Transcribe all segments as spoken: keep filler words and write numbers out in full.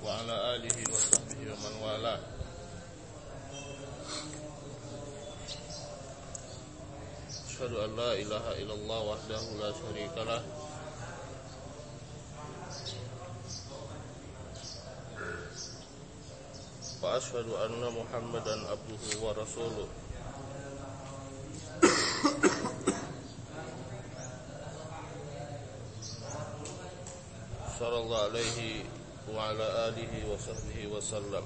wa ala alihi wa sahbihi wa man wala. Asyhadu an la ilaha illallah wahdahu la syarikalah wa asyhadu anna Muhammadan abduhu wa rasuluh. Sallallahu alaihi wa ala alihi wa sahbihi wa sallam.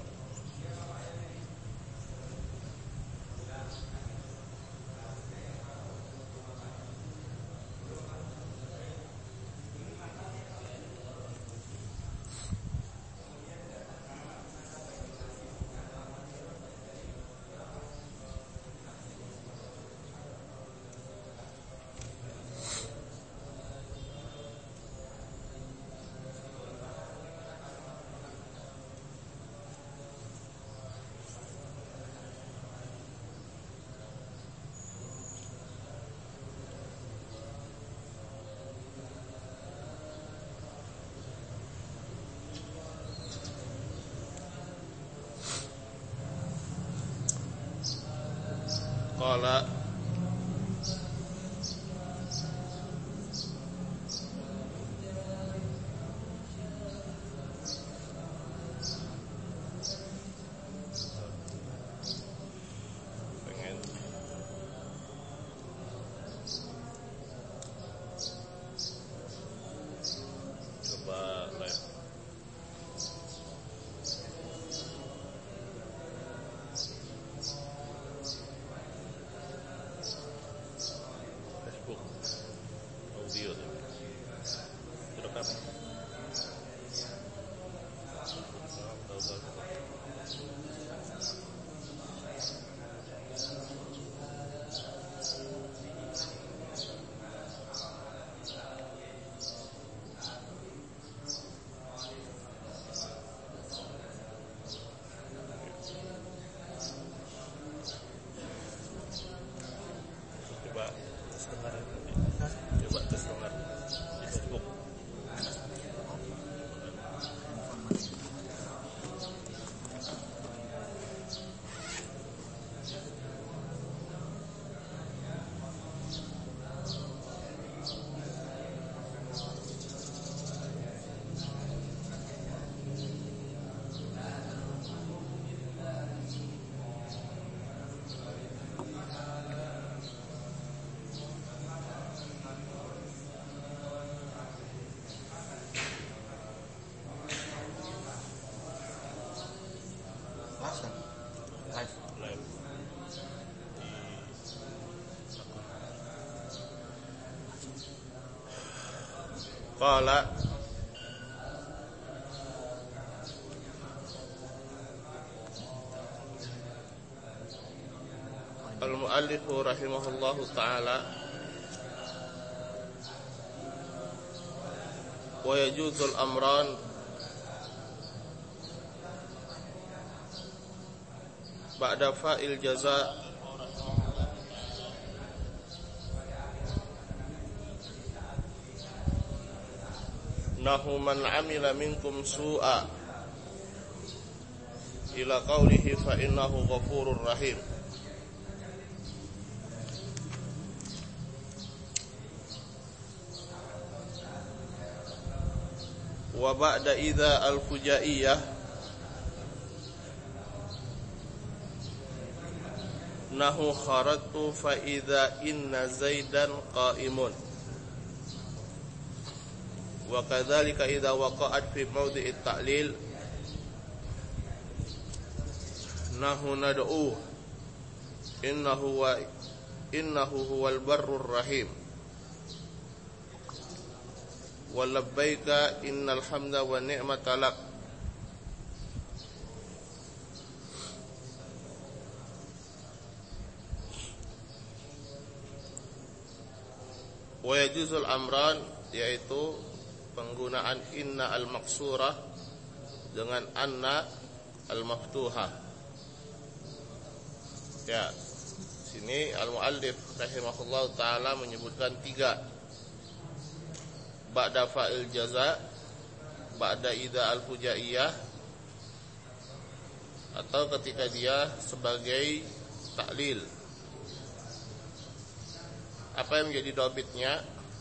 Qala pengen coba live Facebook audio direkam. Coba setengah coba tes setengah di Facebook. Live Qala al-muallif rahimahullahu ta'ala wa yajuzul amran ba'da fa'il jaza nahu man amila minkum su'a ila qawlihi fa innahu ghafurur rahim. Wa ba'da idza al-fujaiyah nahu kharatu fa idza inna zaidan qa'imun wa kadzalika idza waqa'at fi mawdi'it ta'lil nahu nad'u innahu wa innahu huwal barrur rahim wa labbaika innal hamda wa ni'mata lak. Wa yajuzul amran, yaitu penggunaan inna al-maqsurah dengan anna al-maftuhah. Ya, sini al-muallif rahimahullah ta'ala menyebutkan tiga. Ba'da fa'il jaza, ba'da idza al-fujaiyah, atau ketika dia sebagai taklil. Apa yang menjadi dobitnya?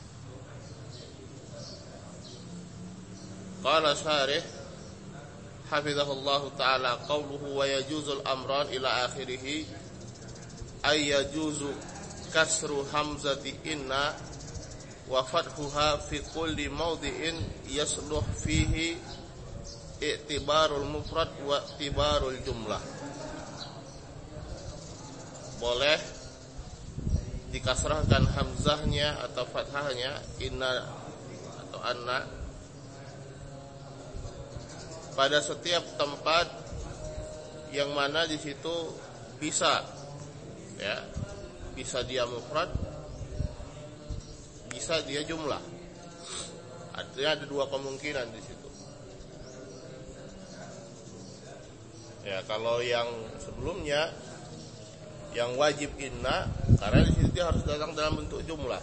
Qala syarih hafizahullahu ta'ala qawluhu wa yajuzul amran ila akhirih ay yajuzu kasru hamzati inna wa fathuha fi kulli mawdi'in yasluh fihi i'tibarul mufrad wa i'tibarul jumlah. Boleh dikasrahkan hamzahnya atau fathahnya inna atau anna pada setiap tempat yang mana di situ bisa, ya, bisa dia mufrad, bisa dia jumlah. Artinya ada dua kemungkinan di situ. Ya, kalau yang sebelumnya yang wajib inna, karena di situ dia harus datang dalam bentuk jumlah.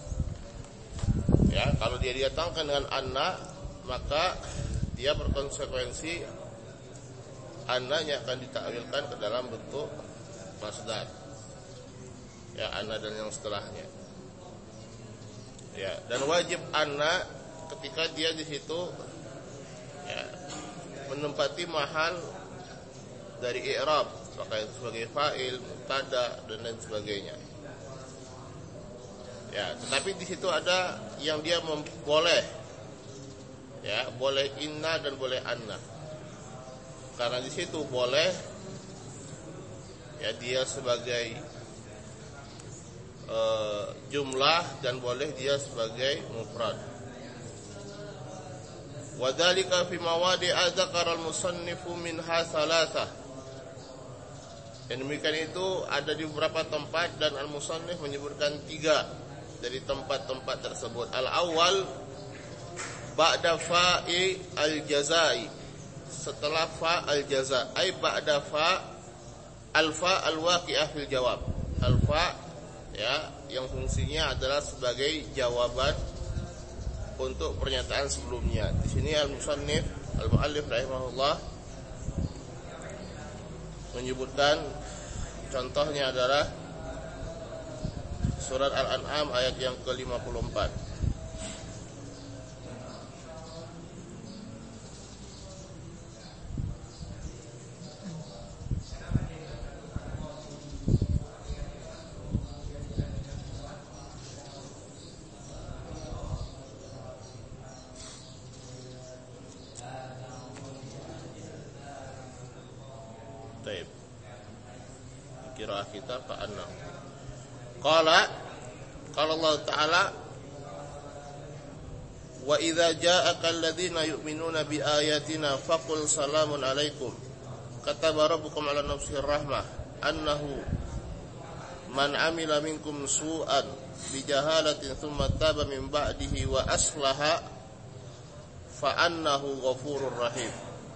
Ya, kalau dia datangkan dengan anna, maka dia berkonsekuensi anna-nya akan ditakwilkan ke dalam bentuk masdar. Ya, anna dan yang setelahnya. Ya, dan wajib anna ketika dia di situ, ya, menempati mahal dari i'rab, maka itu sebagai fa'il, mubtada dan lain sebagainya. Ya, tetapi di situ ada yang dia mem- boleh, ya, boleh inna dan boleh anna. Karena di situ boleh, ya, dia sebagai uh, jumlah dan boleh dia sebagai mufrad. Wa dzalika fi mawadi'a dzakara al-musannifu minha thalathah. Dan demikian itu ada di beberapa tempat dan al-musannif menyebutkan tiga dari tempat-tempat tersebut. Al-awwal ba'da fa'i al-jazai, setelah fa al-jaza, ay ba'da fa al-fa al-waqi'ah fil jawab. Al-fa, ya, yang fungsinya adalah sebagai jawaban untuk pernyataan sebelumnya. Di sini al-musannif al-muallif rahimahullah menyebutkan contohnya adalah surat Al-An'am ayat yang ke lima puluh empat. Taib. Qiraah kita fa'anna. Qala qala Allah Ta'ala wa idza ja'aka alladziina yu'minuuna bi ayatina faqul salamun 'alaikum kataba rabbukum 'ala nafsihi rahmah annahu man 'amila minkum su'an bi jahalatin thumma taba min ba'dihi wa aslaha fa annahu ghafurur rahim.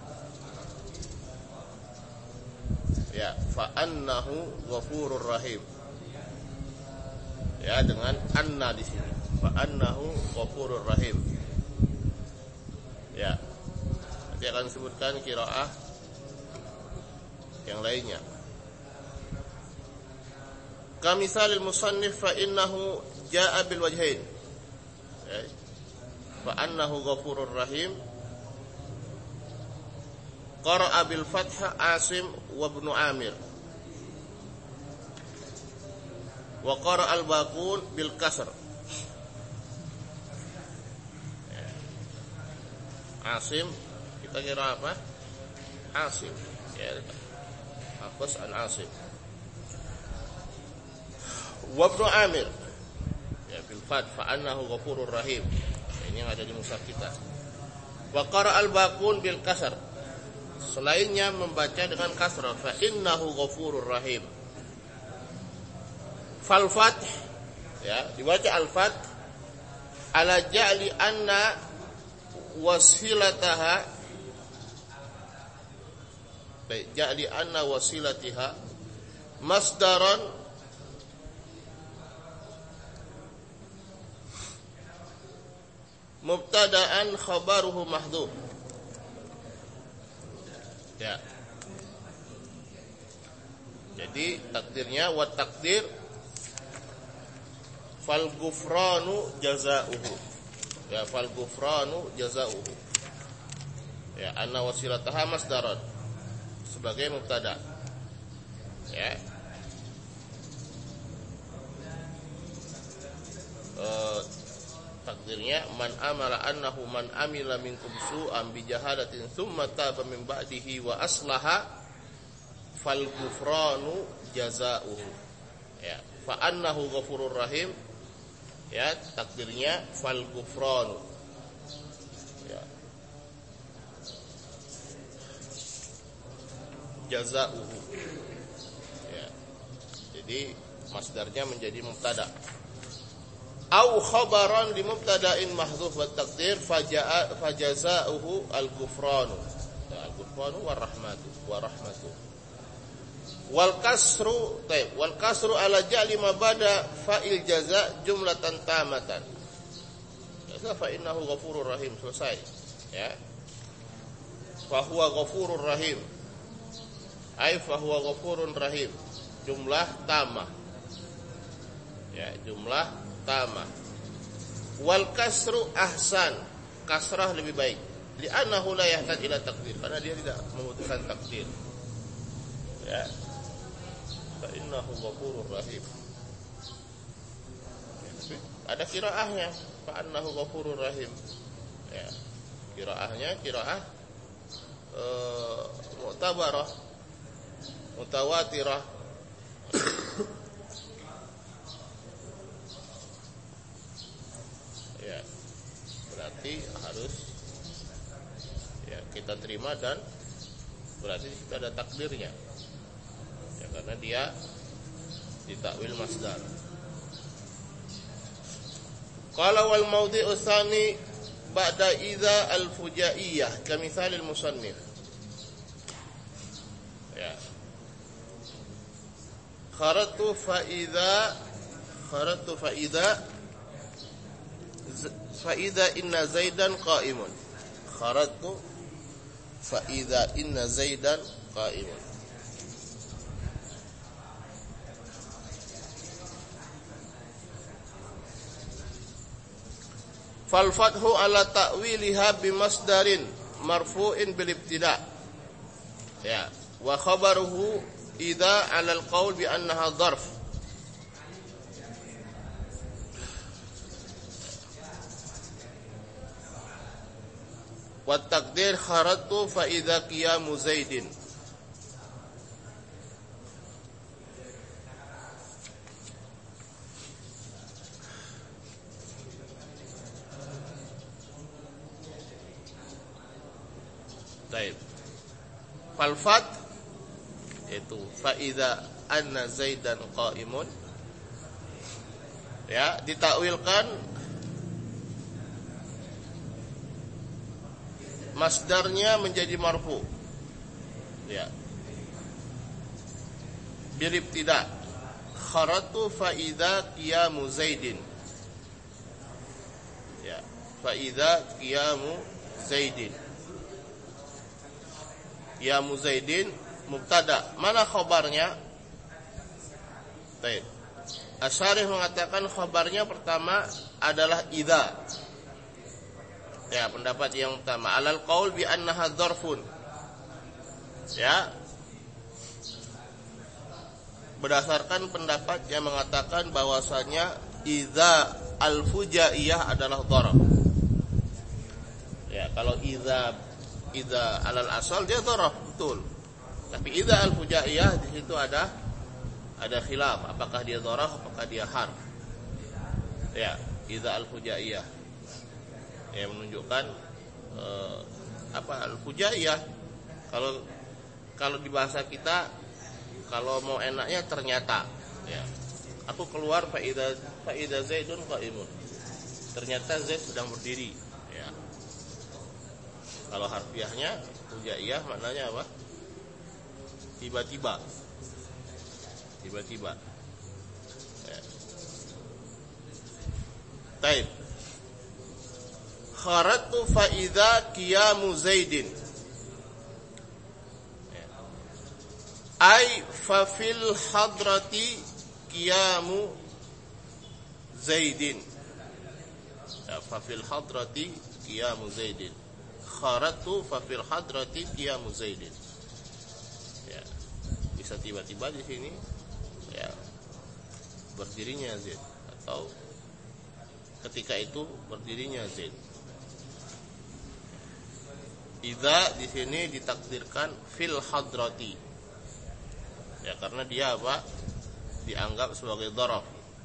Ya, fa annahu ghafurur rahim. Ya, dengan anna di sini. Fa annahu ghafurur rahim. Ya. Nanti akan disebutkan qiraah yang lainnya. Kamisalil musannif fa innahu jaa'a bil wajhain. Ya. Fa annahu ghafurur rahim. Qara'a bil fathah Asim wa ibnu Amir. Wa qara'a al-Baqun bil kasr. Asim, kita kira apa? Asim. Ya, hafaz an Asim. Wa ibnu Amir. Ya, bil fath fa annahu ghafurur rahim. Ini yang ada di mushaf kita. Wa qara'a al-Baqun bil kasr. Selainnya membaca dengan kasrah, fa innahu ghafurur rahim. Fal fath, ya, dibaca al fath ala ja'li anna wasilataha, baik, ja'li anna wasilatiha masdaran mubtada'an khabaruhu mahdhuf. Ya. Jadi takdirnya wa takdir fal ghufranu jazaohu. Ya, fal ghufranu jazaohu. Ya, anna wasilataha masdaran sebagai mubtada. Ya. E, takdirnya man amala annahu man amila minkum su'an bi jahalatin thumma taba min ba'dihi wa aslaha fal ghufranu jazaohu. Ya, fa annahu ghafurur rahim. Ya, takdirnya fal ghufranu. Ya. Jazaohu. Ya. Jadi masdarnya menjadi mubtada. Au khabaran li mubtada'in mahdhuf wa taqdir faja'a fajaza'uhu al-ghufranu. Al-ghufranu war rahmatu wa rahmatu. Wal kasru, taib, wal kasru ala ja'li ma bada fa'il jaza' jumlatan tamatan. Ya, fa innahu ghafurur rahim, selesai. Ya. Fa huwa ghafurur rahim. Ai fa huwa ghafurun rahim. Jumlah tamah. Ya, jumlah tamah. Wal kasru ahsan, kasrah lebih baik. Li'annahu la yahtaj ila takdir, karena dia tidak membutuhkan takdir. Ya. Fa innahu ghafurur rahim. Ada qiraahnya, fa innahu ghafurur rahim. Ya. Qiraahnya qiraah eh mu'tabarah, mutawatirah. Ya, berarti harus ya kita terima dan berarti kita ada takdirnya. Ya, karena dia ditakwil masdar. Qala wal mawdi'u tsani ba'da idza al-fujaiyah kamithal al-musannif. Ya. Kharatu fa idza kharatu fa idza fa idza inna zaidan qa'imun. Kharatu fa idza inna zaidan qa'imun. Fal fathu ala ta'wiliha bimasdarin marfu'in bil ibtida'. Ya, wa khabaruhu idza 'ala al-qawl bi annaha dharf. Wa taqdir kharatu fa idza qiyamu zaidin. Baik. Falfat itu fa idza anna zaidan qa'imun. Ya, ditakwilkan masdarnya menjadi marfu. Ya. Bil ibtida. Kharatu fa idza qiyamu zaidin. Ya, fa idza qiyamu zaidin. Ya muzaidin mubtada. Mana khabarnya? Baik. Asyarih mengatakan khabarnya pertama adalah idza. Ya, pendapat yang pertama alal qaul bi annaha dzarfun. Ya. Berdasarkan pendapat yang mengatakan bahwasanya idza al-fujaiyah adalah dzarf. Ya, kalau idza idza alal asal dia dzarf betul. Tapi idza al-fujaiyah di situ ada ada khilaf, apakah dia dzarf apakah dia harf. Ya, idza al-fujaiyah. Ya, menunjukkan eh, apa al-fujaiyah. Kalau kalau di bahasa kita kalau mau enaknya ternyata, ya. Aku keluar fa idza fa idza zaidun qa'imun. Ternyata Zaid sedang berdiri, ya. Kalau harfiahnya fujaiyah maknanya apa? Tiba-tiba. Tiba-tiba. Ya. Taib. Kharatu fa idza qiyamu zaidin. Ya. Ai fa fil hadrati qiyamu Zaidin. Ya, fa fil hadrati qiyamu Zaidin. Kharatu fa fil hadrati qiyamu Zaidin. Ya. Bisa tiba-tiba di sini ya berdirinya Zaid atau ketika itu berdirinya Zaid. Idza di sini ditakdirkan fil hadrati. Ya karena dia apa? Dianggap sebagai dharaf.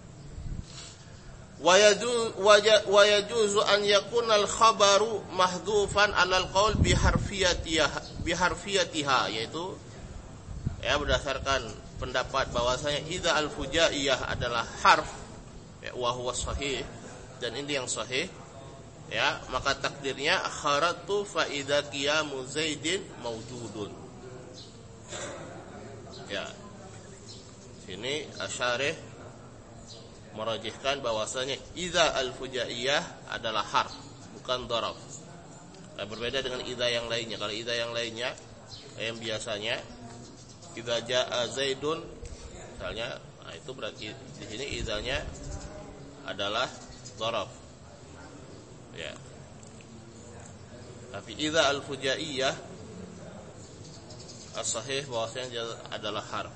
Wa yajuzu an yakuna al-khabaru mahdhufan 'ala al-qaul bi harfiyatiha bi harfiyatiha, yaitu ya berdasarkan pendapat bahwasanya idza al-fujaiyah adalah harf ya wa huwa sahih, dan ini yang sahih ya, maka takdirnya kharatu fa idza qiyamu Zaidin mawjudun. Ya. Sini asyarih merajihkan bahwasanya idza al-fujaiyah adalah harf, bukan dharaf. Nah, berbeda dengan idza yang lainnya. Kalau idza yang lainnya yang biasanya idza jaa Zaidun misalnya, nah itu berarti di sini idzanya adalah dharaf. Ya. Tapi idza al-fujaiyah as-sahih bahwasanya adalah harf.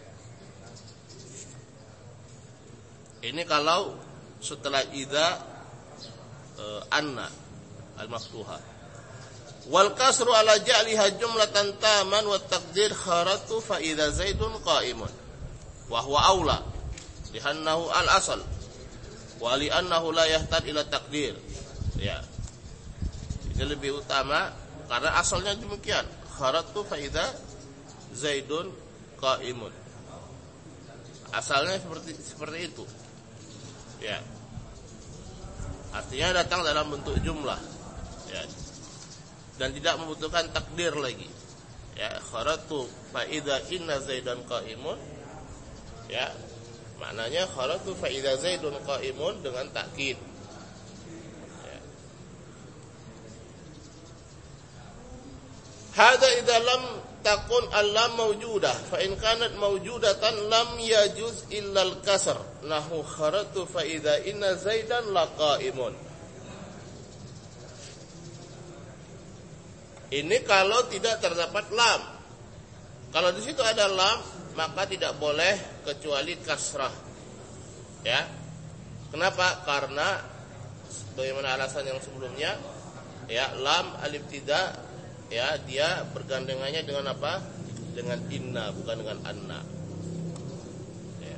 Ini kalau setelah idza e, anna al-maftuha. Wal kasru ala ja'liha jumlatan taman wa taqdir kharatu fa idza Zaidun qa'imun. Wa huwa aula li'annahu al-asal wa li'annahu la yahtad ila taqdir. Ya. Ini lebih utama karena asalnya demikian. Kharatu fa idza Zaidun qa'imun. Asalnya seperti seperti itu. Ya. Artinya datang dalam bentuk jumlah. Ya. Dan tidak membutuhkan takdir lagi. Ya, kharatu fa idza inna Zaidan qa'imun. Ya. Maknanya kharatu fa idza Zaidun qa'imun dengan takkid. Ya. Hadza idza lam takun al-lam mawjudah, fa in kanat mawjudatan lam yajuz illa al-kasr, nahu kharatu fa idza inna Zaidan laqaimun. Ini kalau tidak terdapat lam. Kalau di situ ada lam, maka tidak boleh kecuali kasrah. Ya. Kenapa? Karena bagaimana alasan yang sebelumnya? Ya, lam al-ibtida ya, dia bergandengannya dengan apa? Dengan inna, bukan dengan anna. Ya.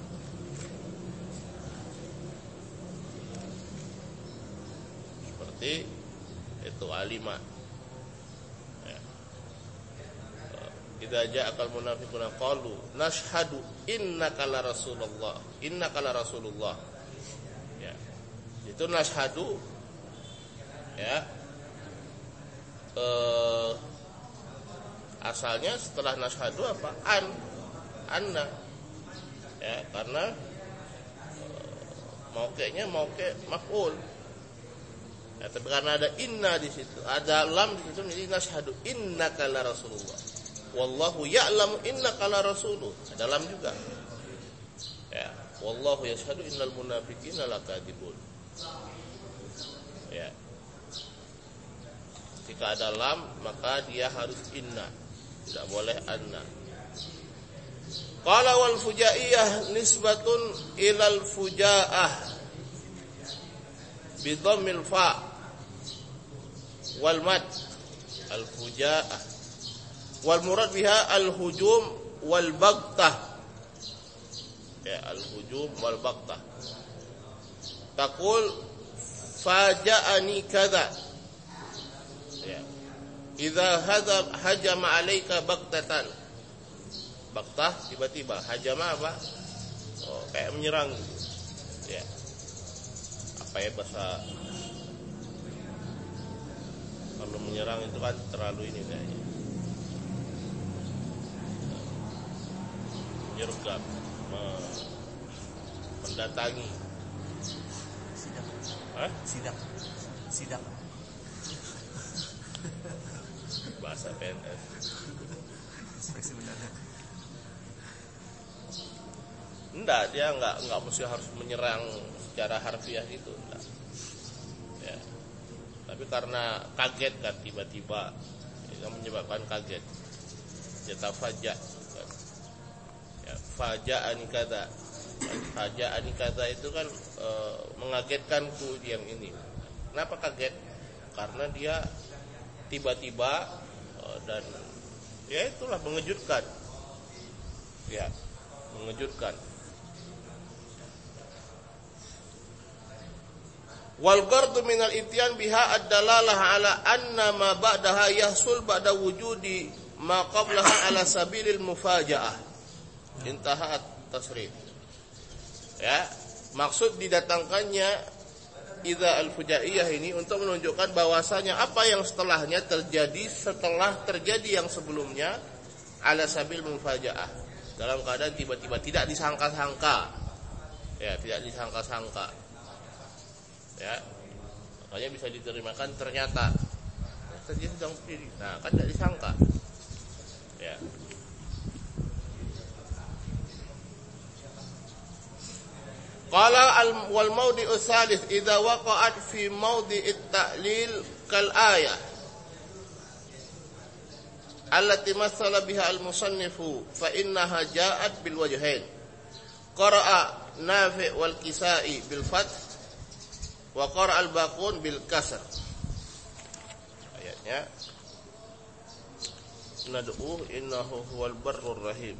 Seperti itu alima. Ya. Idza ja'akal munafiquna qalu nashhadu innaka la rasulullah. Innaka la rasulullah. Ya. Itu nashhadu ya. Uh, asalnya setelah nashhadu apa? An, anna, ya karena uh, mauqenya mauqe maf'ul. Ya, tapi karena ada inna di situ, ada lam di situ, jadi nashhadu innaka la rasulullah. Wallahu ya'lamu innaka la rasuluh. Ada lam juga. Ya, wallahu yashhadu innal munafiqina lakadzibun. Ya. Jika ada lam, maka dia harus inna, tidak boleh anna. Qala wal fujaiyah nisbatun ilal fujaah bi dhammil fa wal mad al fujaah wal murad biha al hujum wal baghtah. Ya, al hujum wal baghtah. Taqul faja'ani kadza. Ya. Idza hadza hajama 'alaika baghtatan. Baghtah tiba-tiba, hajama apa? Oh, kayak menyerang gitu. Ya. Apa ya bahasa? Kalau menyerang itu kan terlalu ini kayaknya. Menyergap, mendatangi. Sidak. Hah? Sidak. Sidak. Bahasa P N S. Inspeksi mendadak. Enggak, dia enggak enggak mesti harus menyerang secara harfiah itu, enggak. Ya. Tapi karena kaget kan tiba-tiba, itu menyebabkan kaget. Yatafaja. Ya, faja'ani kadza. Faja'ani kadza itu kan e, mengagetkanku yang ini. Kenapa kaget? Karena dia tiba-tiba e, dan ya itulah mengejutkan. Ya, mengejutkan. Wal qardu minal ityan biha ad-dalalah ala anna ma ba'daha yahsul ba'da wujudi ma qablaha ala sabilil mufaja'ah. Intaha at-tasrif. Ya, maksud didatangkannya idza al-fujaiyah ini untuk menunjukkan bahwasanya apa yang setelahnya terjadi setelah terjadi yang sebelumnya ala sabil mufaja'ah. Dalam keadaan tiba-tiba tidak disangka-sangka. Ya, tidak disangka-sangka. Ya, makanya bisa diterimakan ternyata dia sedang berdiri. Nah, kan tidak disangka. Ya. Qala al wal mawdi'u tsalits idza waqa'at fi mawdi'it ta'lil kal ayah allati mathala biha al musannifu fa innaha ja'at bil wajhain. Qara'a Nafi' wal Kisa'i bil fath wa qara al-baqun bil kasr. Ayatnya nad'u innahu huwal barrur rahim.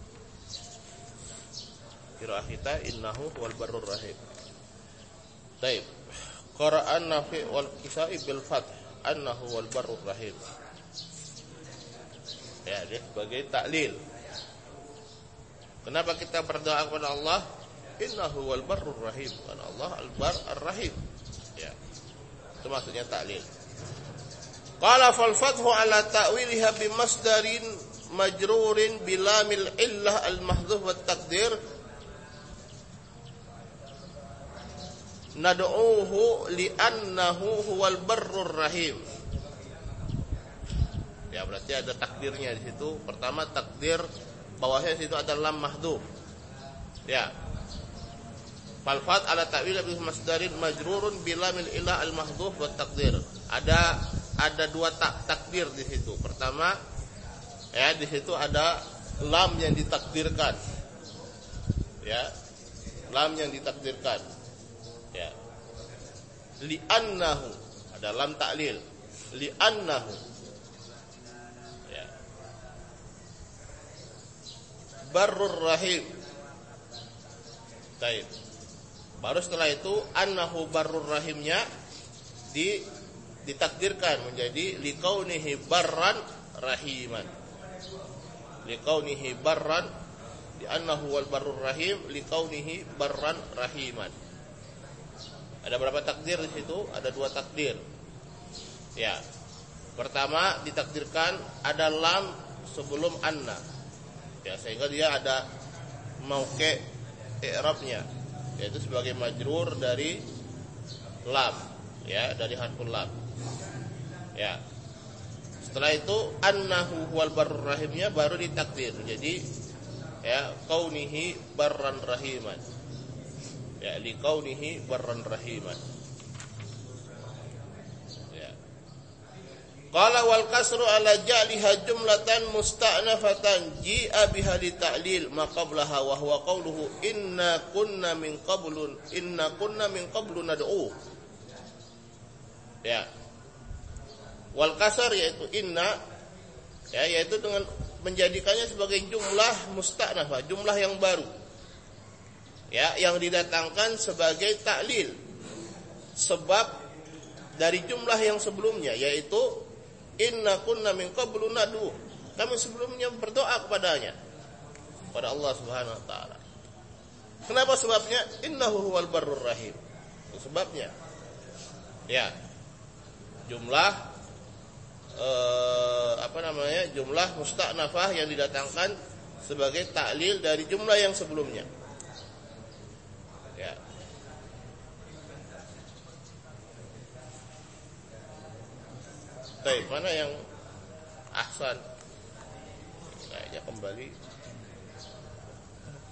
Qiraah kita innahu huwal barrur rahim. Baik. Qara an-Nafi' wal Kisa'i bil fath annahu huwal barrur rahim. Ya, dia sebagai taklil. Kenapa kita berdoa kepada Allah? Innahu wal barrur rahim. Karena Allah al-bar ar-rahim. Ya. Itu maksudnya taklil. Qala fal fathu ala ta'wiliha bi masdarin majrurin bilamil illah al-mahdhuf wat taqdir nad'uhu li'annahu huwal barrur rahim. Ya, berarti ada takdirnya di situ. Pertama takdir bawahnya di situ ada lam mahdhuf. Ya. Falfat ala ta'wil bi masdarin majrurun bilamil ilah al mahdhuf wa takdir. Ada ada dua tak, takdir di situ. Pertama, ya di situ ada lam yang ditakdirkan. Ya. Lam yang ditakdirkan. Ya. Li'annahu ada lam ta'lil. Li'annahu. Ya. Barrur rahim. Baik. Baru setelah itu annahu barrur rahimnya di ditakdirkan menjadi liqaunihi barran rahiman. Liqaunihi barran di annahu wal barrur rahim liqaunihi barran rahiman. Ada berapa takdir di situ? Ada dua takdir. Ya. Pertama ditakdirkan ada lam sebelum anna. Ya, sehingga dia ada mauqi' i'rabnya, yaitu sebagai majrur dari lam, ya, dari harful lam. Ya. Setelah itu annahu wal barrur rahimnya baru ditakdir. Jadi ya kaunihi barran rahiman. Ya, li kaunihi barran rahiman. Ya. Qala wal kasru ala ja'liha jumlatan musta'nafatan ji'a biha li ta'lil ma qablaha wa huwa qawluhu inna kunna min qablun inna kunna min qablu nad'u. Ya. Wal kasar yaitu inna, ya, yaitu dengan menjadikannya sebagai jumlah musta'nafah, jumlah yang baru. Ya, yang didatangkan sebagai ta'lil. Sebab dari jumlah yang sebelumnya yaitu inna kunna min qablu nad'u. Kami sebelumnya berdoa kepadanya, kepada Allah Subhanahu wa taala. Kenapa sebabnya? Innahu huwal barrur rahim. Itu sebabnya. Ya. Jumlah eh, apa namanya? Jumlah musta'nafah yang didatangkan sebagai ta'lil dari jumlah yang sebelumnya. Ya. Baik, mana yang ahsan? Kayaknya kembali.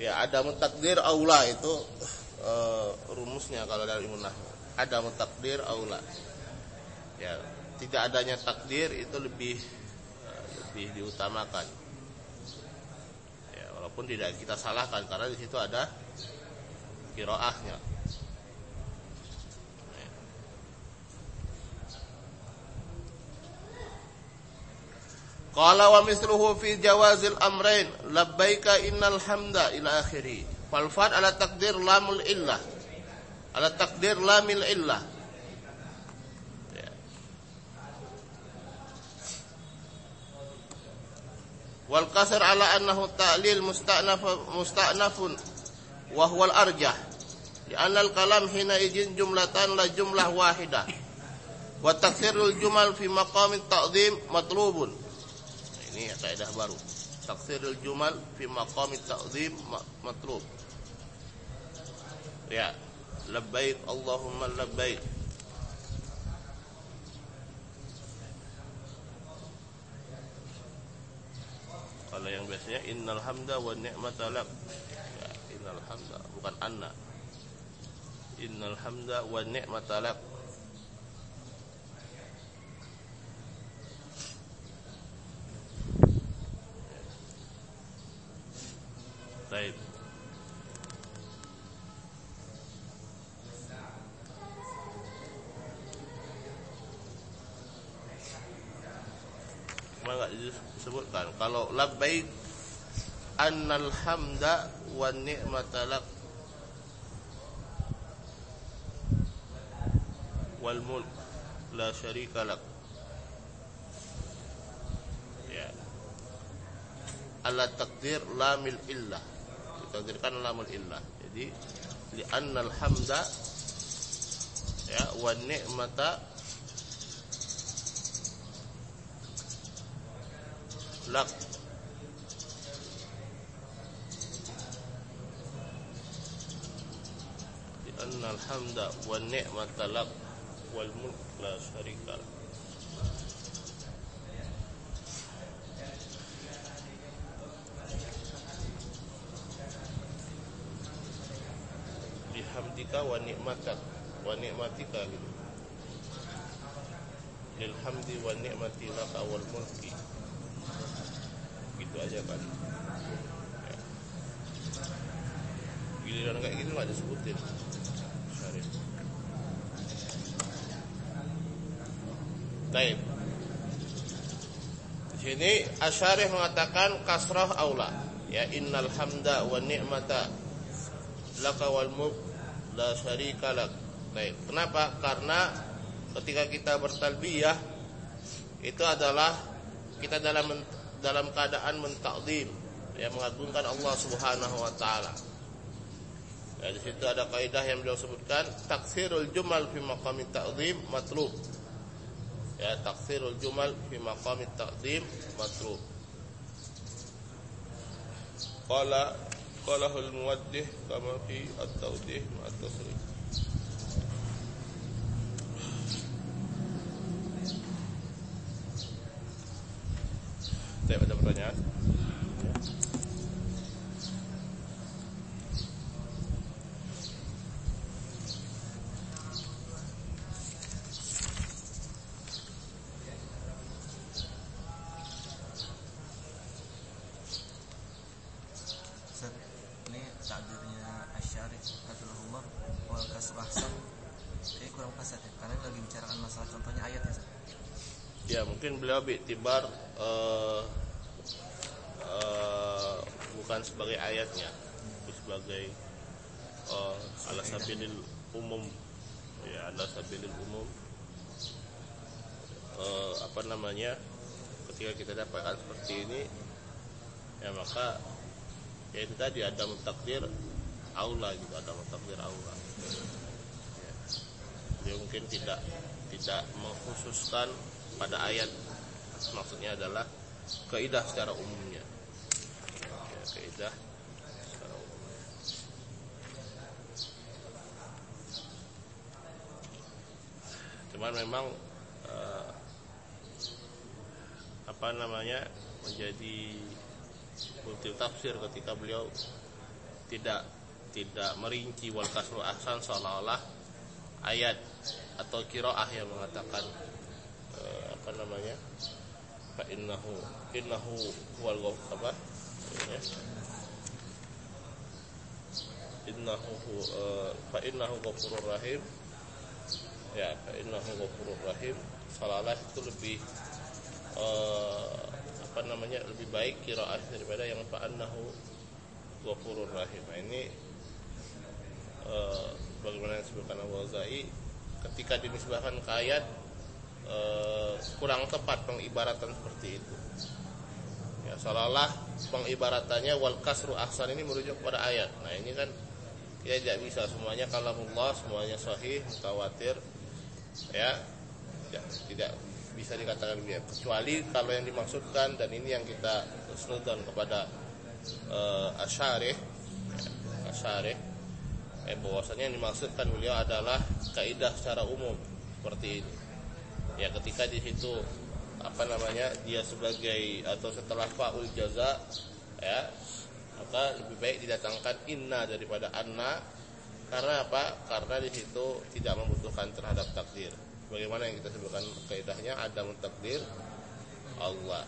Ya, ada takdir aula itu uh, rumusnya kalau dari ilmu nahwu. Ada takdir aula. Ya, tidak adanya takdir itu lebih uh, lebih diutamakan. Ya, walaupun tidak kita salahkan karena di situ ada qiraahnya. Qala wa misluhu fi jawazil amrain labbaika innal hamda ila akhiri. Fal fad ala takdir lamul illah. Ala takdir lamil illah. Ya. Wal qasr ala annahu ta'lil musta'naf musta'nafun wa huwa al arjah. Li'anna al kalam hina ijin jumlatan la jumlah wahidah. Wa taksirul jumal fi maqam at-ta'dhim matlubun. Ini kaidah baru. Taksirul jumal fi maqam at-ta'dhim matlub. Ya, labbaik Allahumma labbaik. Kalau yang biasanya innal hamda wa ni'mata lak. Ya, innal hamda bukan anna. Innal hamda wa ni'mata lak. Baik. Maka disebutkan kalau labbaik annal hamda wan ni'mata lak wal mulk la syarika lak. Ya. Ala takdir lamil illah. Takdirkan lamul illah. Jadi li annal hamda ya wan ni'mata lak. Li annal hamda wan ni'mata lak wal mulk la syarika lak. Hamdika wa ni'matak wa ni'matika gitu. Lil hamdi wa ni'mati laka wal mulki. Gitu aja kan. Ya. Giliran kayak gitu enggak disebutin. Syarif. Baik. Di sini Asy-Syarih mengatakan kasrah aula. Ya innal hamda wa ni'mata laka wal mulk la syarika lak. Baik, kenapa? Karena ketika kita bertalbiyah itu adalah kita dalam dalam keadaan mentakdim, ya mengagungkan Allah Subhanahu wa taala. Ya, di situ ada kaidah yang beliau sebutkan, taksirul jumal fi maqamit ta'dhim matlub. Ya, taksirul jumal fi maqamit ta'dhim matlub. Qala qalahul muwaddih kama fi at-tawdih ma at-tasrih. Saya ada pertanyaan? Takdirnya Asy-Syarih Hafizahullah wal kasr ahsan kayak kurang pas ya, karena lagi bicarakan masalah contohnya ayat ya. Ya mungkin beliau bi'tibar uh, uh, bukan sebagai ayatnya, tapi sebagai uh, ala sabilil umum, ya ala sabilil umum. Uh, apa namanya? Ketika kita dapatkan seperti ini, ya maka ya itu tadi ada mentakdir aula gitu, ada mentakdir aula. Ya. Dia mungkin tidak tidak mengkhususkan pada ayat, maksudnya adalah kaidah secara umumnya. Ya, kaidah secara umumnya. Cuman memang eh, apa namanya menjadi multi tafsir ketika beliau tidak tidak merinci wal kasru ahsan seolah-olah ayat atau qiraah yang mengatakan eh, apa namanya fa innahu innahu huwal ghafur apa ya, innahu uh, fa innahu ghafurur rahim ya fa innahu ghafurur rahim seolah-olah itu lebih uh, apa namanya lebih baik qiraah daripada yang fa innahu ghafurur rahim. Nah, ini uh, bagaimana yang disebutkan Al-Ghazali ketika dinisbahkan ke ayat uh, kurang tepat pengibaratan seperti itu. Ya, seolah-olah pengibaratannya wal kasru ahsan ini merujuk kepada ayat. Nah, ini kan ya tidak bisa semuanya kalamullah, semuanya sahih, mutawatir. Ya, ya tidak bisa dikatakan begitu. Kecuali kalau yang dimaksudkan dan ini yang kita husnudzon kepada uh, Asy'arih, ya, Asy'arih eh bahwasanya yang dimaksudkan beliau adalah kaidah secara umum seperti ini. Ya, ketika di situ apa namanya dia sebagai atau setelah fa'ul jaza ya, maka lebih baik didatangkan inna daripada anna. Karena apa? Karena di situ tidak membutuhkan terhadap takdir. Bagaimana yang kita sebutkan kaidahnya ada takdir Allah.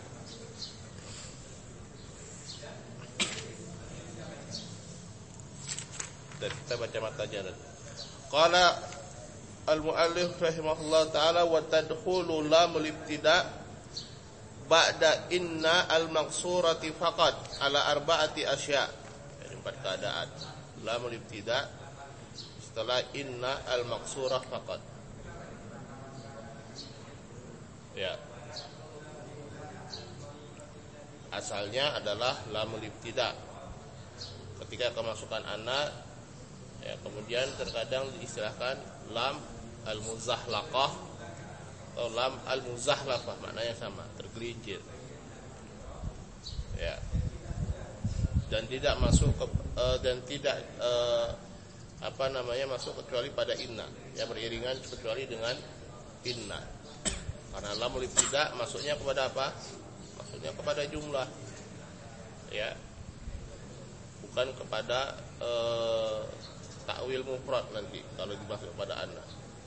Dan kita baca matanya. Qala al-muallif rahimahullah taala wa tadkhulu lamul ibtida' ba'da inna al-maqsurati faqat ala arba'ati asya'. Jadi empat keadaan. Lamul ibtida' setelah inna al-maqsurah faqat. Ya. Asalnya adalah lamul ibtida'. Ketika kemasukan anna ya, kemudian terkadang diistilahkan lam al-muzahlaqah atau lam al-muzahlafah, maknanya sama, tergelincir. Ya. Dan tidak masuk ke, uh, dan tidak uh, apa namanya masuk kecuali pada inna, ya beriringan kecuali dengan inna. Karena lamul ibtida masuknya kepada apa? Maksudnya kepada jumlah. Ya. Bukan kepada uh, takwil mufrad nanti kalau dimasuk pada anna.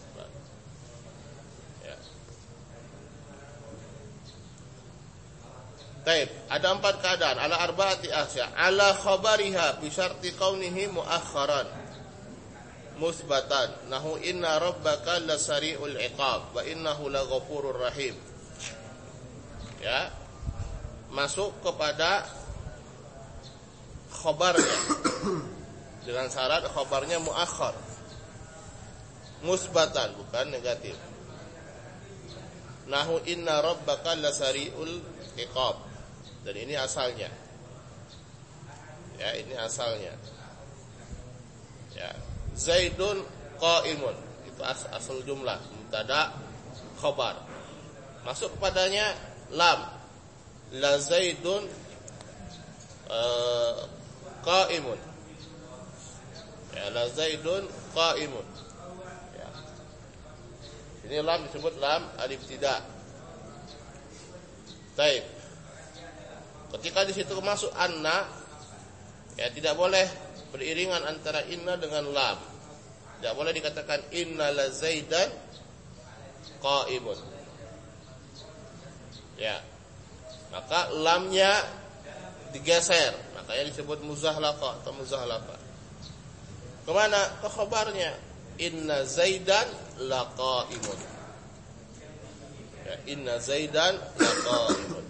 Ya. Baik, ada empat keadaan. Ala arba'ati asya. Ala khabariha bi syarti kaunihi muakharan musbatan. Nahu inna rabbaka lasari'ul iqab wa innahu laghafurur rahim. Ya. Masuk kepada khabarnya. Dengan syarat khabarnya muakhar, musbatan, bukan negatif. Nahu inna rabbaka lasari'ul iqab. Dan ini asalnya. Ya, ini asalnya. Ya, Zaidun qa'imun. Itu as- asal jumlah, mubtada khabar. Masuk kepadanya lam. La Zaidun uh, qa'imun. Ya, la Zaidun qa'imun. Ya. Ini lam disebut lam al-ibtida'. Baik. Ketika di situ masuk anna, ya tidak boleh beriringan antara inna dengan lam. Tidak boleh dikatakan inna la Zaidan qa'imun. Ya. Maka lamnya digeser, makanya disebut muzahlaqah atau muzahlafah. Kemana? Ke khabarnya. Inna Zaidan laqaimun. Ya, inna Zaidan laqaimun.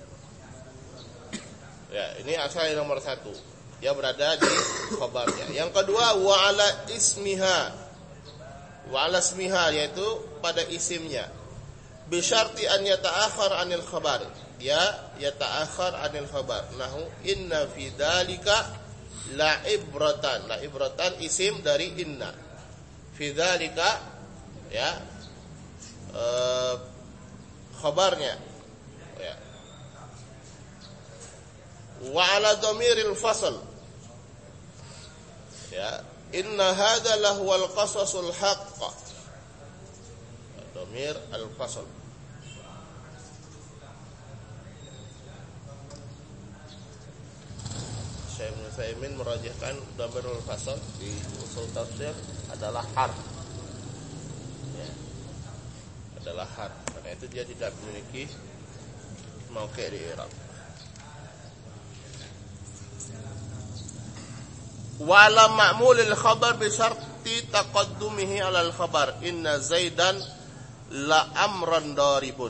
Ya, ini asal yang nomor satu. Dia berada di khabarnya. Yang kedua, wa ala ismiha. Wa ala ismiha, yaitu pada isimnya. Bi syarti an yata'akhir anil khabar. Dia yata'akhir anil khabar. Nahu inna fi dzalika la ibratan. La ibratan isim dari inna. Fi dzalika ya eh, khabarnya ya. Wa ala dhamiril fasl ya inna hadza lahuwal qasasul haqq. Dhamir al fasl. Syekh Utsaimin merajihkan dhamirul fasl di usul tafsir adalah harf. Ya. Adalah harf. Karena itu dia tidak memiliki mauqi' di i'rab. Wala ma'mulil khabar bi syarti taqaddumihi 'alal khabar inna Zaidan la amran daribun.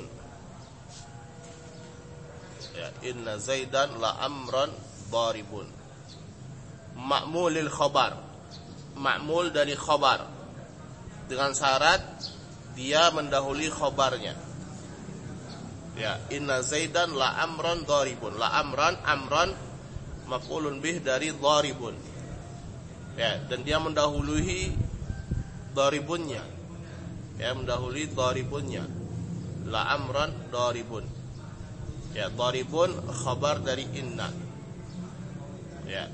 Ya, inna Zaidan la amran daribun. Ma'mulil khabar. Ma'mul dari khabar. Dengan syarat dia mendahului khabarnya. Ya, inna Zaidan la amran daribun. La amran amran maf'ulun bih dari daribun. Ya, dan dia mendahului daribunnya. Ya, mendahului daribunnya. La amran daribun. Ya, daribun khabar dari inna. Ya.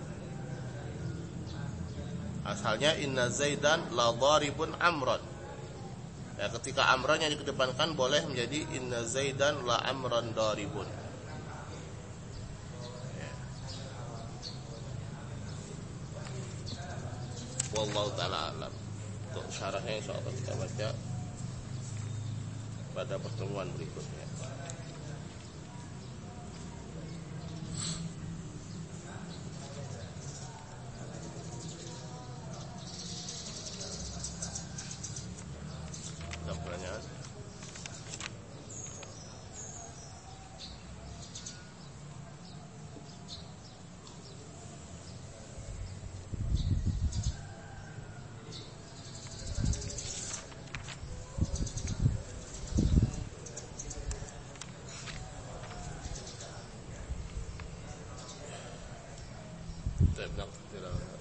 Asalnya inna Zaidan la daribun amran. Ya, ketika amran yang dikedepankan boleh menjadi inna Zaidan la amran daribun. Ya. Wallahu ta'ala alam. Untuk syarahnya insyaallah kita baca pada pertemuan berikutnya. Ada pertanyaan? Tidak, tidak.